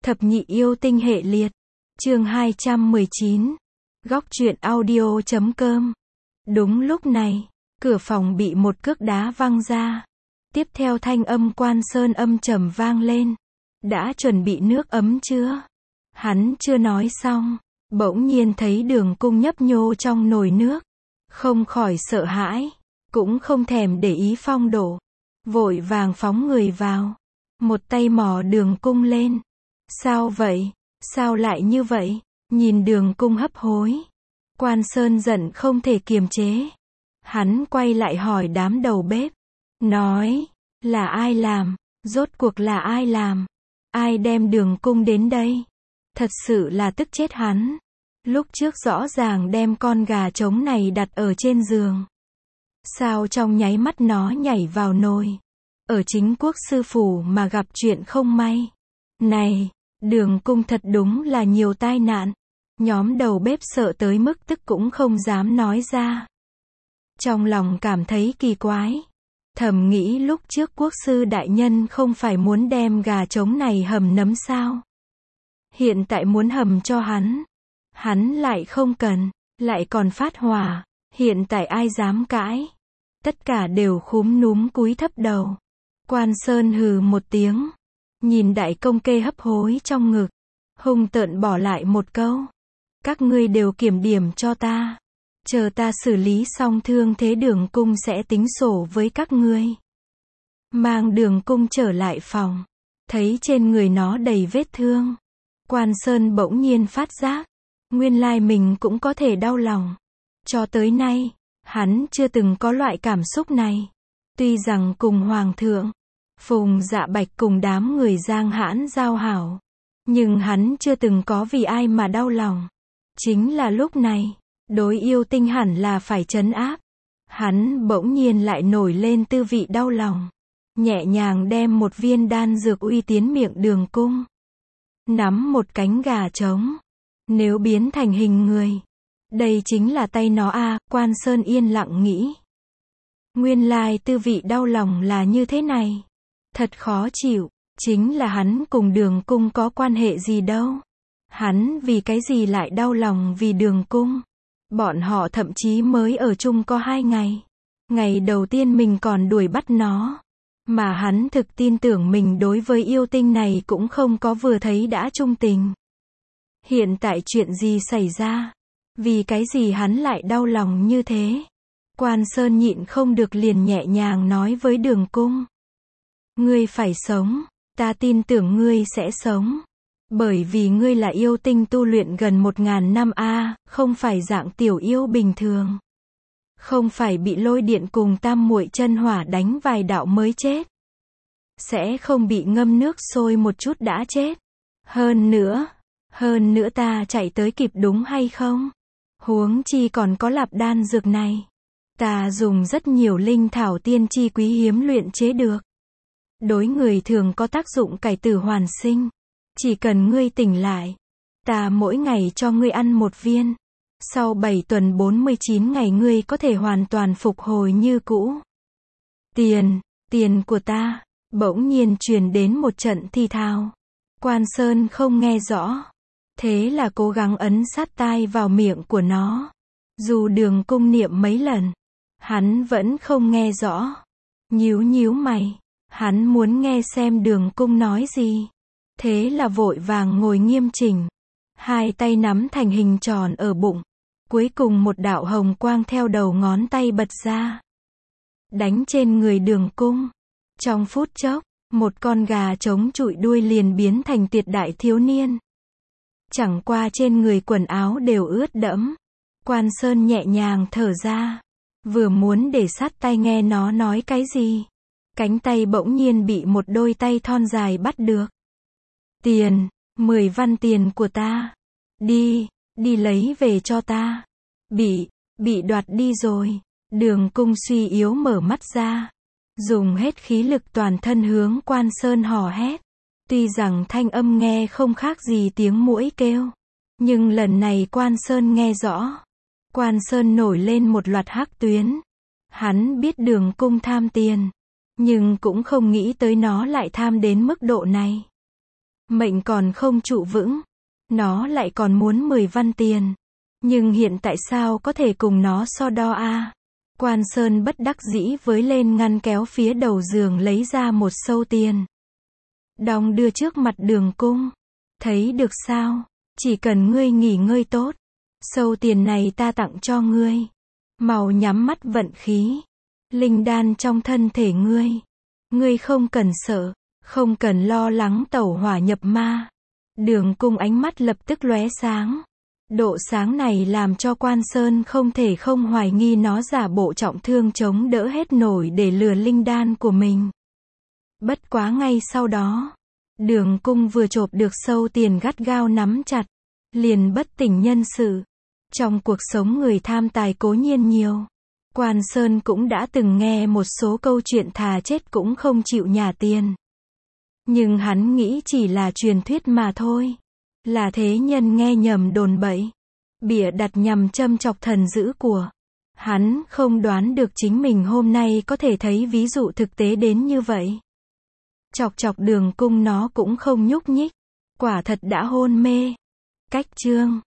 Thập nhị yêu tinh hệ liệt. Chương 219. Góc truyện audio.com. Đúng lúc này, cửa phòng bị một cước đá văng ra. Tiếp theo thanh âm Quan Sơn âm trầm vang lên. Đã chuẩn bị nước ấm chưa? Hắn chưa nói xong, bỗng nhiên thấy Đường Cung nhấp nhô trong nồi nước. Không khỏi sợ hãi, cũng không thèm để ý phong độ. Vội vàng phóng người vào. Một tay mò Đường Cung lên. Sao vậy? Sao lại như vậy? Nhìn Đường Cung hấp hối. Quan Sơn giận không thể kiềm chế. Hắn quay lại hỏi đám đầu bếp. Nói, là ai làm? Rốt cuộc là ai làm? Ai đem Đường Cung đến đây? Thật sự là tức chết hắn. Lúc trước rõ ràng đem con gà trống này đặt ở trên giường. Sao trong nháy mắt nó nhảy vào nồi? Ở chính quốc sư phủ mà gặp chuyện không may. Này, Đường Cung thật đúng là nhiều tai nạn. Nhóm đầu bếp sợ tới mức tức cũng không dám nói ra. Trong lòng cảm thấy kỳ quái. Thầm nghĩ lúc trước quốc sư đại nhân không phải muốn đem gà trống này hầm nấm sao? Hiện tại muốn hầm cho hắn. Hắn lại không cần, lại còn phát hỏa. Hiện tại ai dám cãi? Tất cả đều khúm núm cúi thấp đầu. Quan Sơn hừ một tiếng. Nhìn đại công kê hấp hối trong ngực. Hung tợn bỏ lại một câu. Các ngươi đều kiểm điểm cho ta. Chờ ta xử lý xong thương thế Đường Cung sẽ tính sổ với các ngươi. Mang Đường Cung trở lại phòng. Thấy trên người nó đầy vết thương. Quan Sơn bỗng nhiên phát giác. Nguyên lai mình cũng có thể đau lòng. Cho tới nay, hắn chưa từng có loại cảm xúc này. Tuy rằng cùng Hoàng thượng, Phùng Dạ Bạch cùng đám người Giang Hãn giao hảo. Nhưng hắn chưa từng có vì ai mà đau lòng. Chính là lúc này, đối yêu tinh hẳn là phải trấn áp. Hắn bỗng nhiên lại nổi lên tư vị đau lòng. Nhẹ nhàng đem một viên đan dược uy tiến miệng Đường Cung. Nắm một cánh gà trống. Nếu biến thành hình người, đây chính là tay nó a. Quan Sơn yên lặng nghĩ. Nguyên lai tư vị đau lòng là như thế này. Thật khó chịu. Chính là hắn cùng Đường Cung có quan hệ gì đâu. Hắn vì cái gì lại đau lòng vì Đường Cung. Bọn họ thậm chí mới ở chung có 2 ngày. Ngày đầu tiên mình còn đuổi bắt nó. Mà hắn thực tin tưởng mình đối với yêu tinh này cũng không có vừa thấy đã trung tình. Hiện tại chuyện gì xảy ra? Vì cái gì hắn lại đau lòng như thế? Quan Sơn nhịn không được liền nhẹ nhàng nói với Đường Cung. Ngươi phải sống. Ta tin tưởng ngươi sẽ sống. Bởi vì ngươi là yêu tinh tu luyện gần 1000 năm a, không phải dạng tiểu yêu bình thường. Không phải bị lôi điện cùng tam muội chân hỏa đánh vài đạo mới chết. Sẽ không bị ngâm nước sôi một chút đã chết. Hơn nữa ta chạy tới kịp đúng hay không? Huống chi còn có lạp đan dược này. Ta dùng rất nhiều linh thảo tiên chi quý hiếm luyện chế được. Đối người thường có tác dụng cải tử hoàn sinh. Chỉ cần ngươi tỉnh lại, ta mỗi ngày cho ngươi ăn một viên. Sau 7 tuần 49 ngày ngươi có thể hoàn toàn phục hồi như cũ. Tiền của ta. Bỗng nhiên truyền đến một trận thì thào. Quan Sơn không nghe rõ. Thế là cố gắng ấn sát tai vào miệng của nó. Dù Đường Cung niệm mấy lần, hắn vẫn không nghe rõ. Nhíu mày. Hắn muốn nghe xem Đường Cung nói gì. Thế là vội vàng ngồi nghiêm chỉnh. 2 tay nắm thành hình tròn ở bụng. Cuối cùng một đạo hồng quang theo đầu ngón tay bật ra. Đánh trên người Đường Cung. Trong phút chốc, một con gà trống trụi đuôi liền biến thành tuyệt đại thiếu niên. Chẳng qua trên người quần áo đều ướt đẫm. Quan Sơn nhẹ nhàng thở ra. Vừa muốn để sát tai nghe nó nói cái gì. Cánh tay bỗng nhiên bị một đôi tay thon dài bắt được. 10 văn tiền của ta. Đi lấy về cho ta. Bị đoạt đi rồi. Đường Cung suy yếu mở mắt ra. Dùng hết khí lực toàn thân hướng Quan Sơn hò hét. Tuy rằng thanh âm nghe không khác gì tiếng muỗi kêu. Nhưng lần này Quan Sơn nghe rõ. Quan Sơn nổi lên một loạt hắc tuyến. Hắn biết Đường Cung tham tiền. Nhưng cũng không nghĩ tới nó lại tham đến mức độ này. Mệnh còn không trụ vững. Nó lại còn muốn 10 văn tiền. Nhưng hiện tại sao có thể cùng nó so đo a? Quan Sơn bất đắc dĩ với lên ngăn kéo phía đầu giường lấy ra một sâu tiền. Đong đưa trước mặt Đường Cung. Thấy được sao? Chỉ cần ngươi nghỉ ngơi tốt. Sâu tiền này ta tặng cho ngươi. Mau nhắm mắt vận khí. Linh đan trong thân thể ngươi. Ngươi không cần sợ. Không cần lo lắng tẩu hỏa nhập ma. Đường Cung ánh mắt lập tức lóe sáng. Độ sáng này làm cho Quan Sơn không thể không hoài nghi nó giả bộ trọng thương chống đỡ hết nổi để lừa linh đan của mình. Bất quá ngay sau đó, Đường Cung vừa chộp được sâu tiền gắt gao nắm chặt, liền bất tỉnh nhân sự. Trong cuộc sống người tham tài cố nhiên nhiều. Quan Sơn cũng đã từng nghe một số câu chuyện thà chết cũng không chịu nhả tiền. Nhưng hắn nghĩ chỉ là truyền thuyết mà thôi. Là thế nhân nghe nhầm đồn bậy. Bịa đặt nhằm châm chọc thần dữ của. Hắn không đoán được chính mình hôm nay có thể thấy ví dụ thực tế đến như vậy. Chọc chọc Đường Cung nó cũng không nhúc nhích. Quả thật đã hôn mê. Cách chương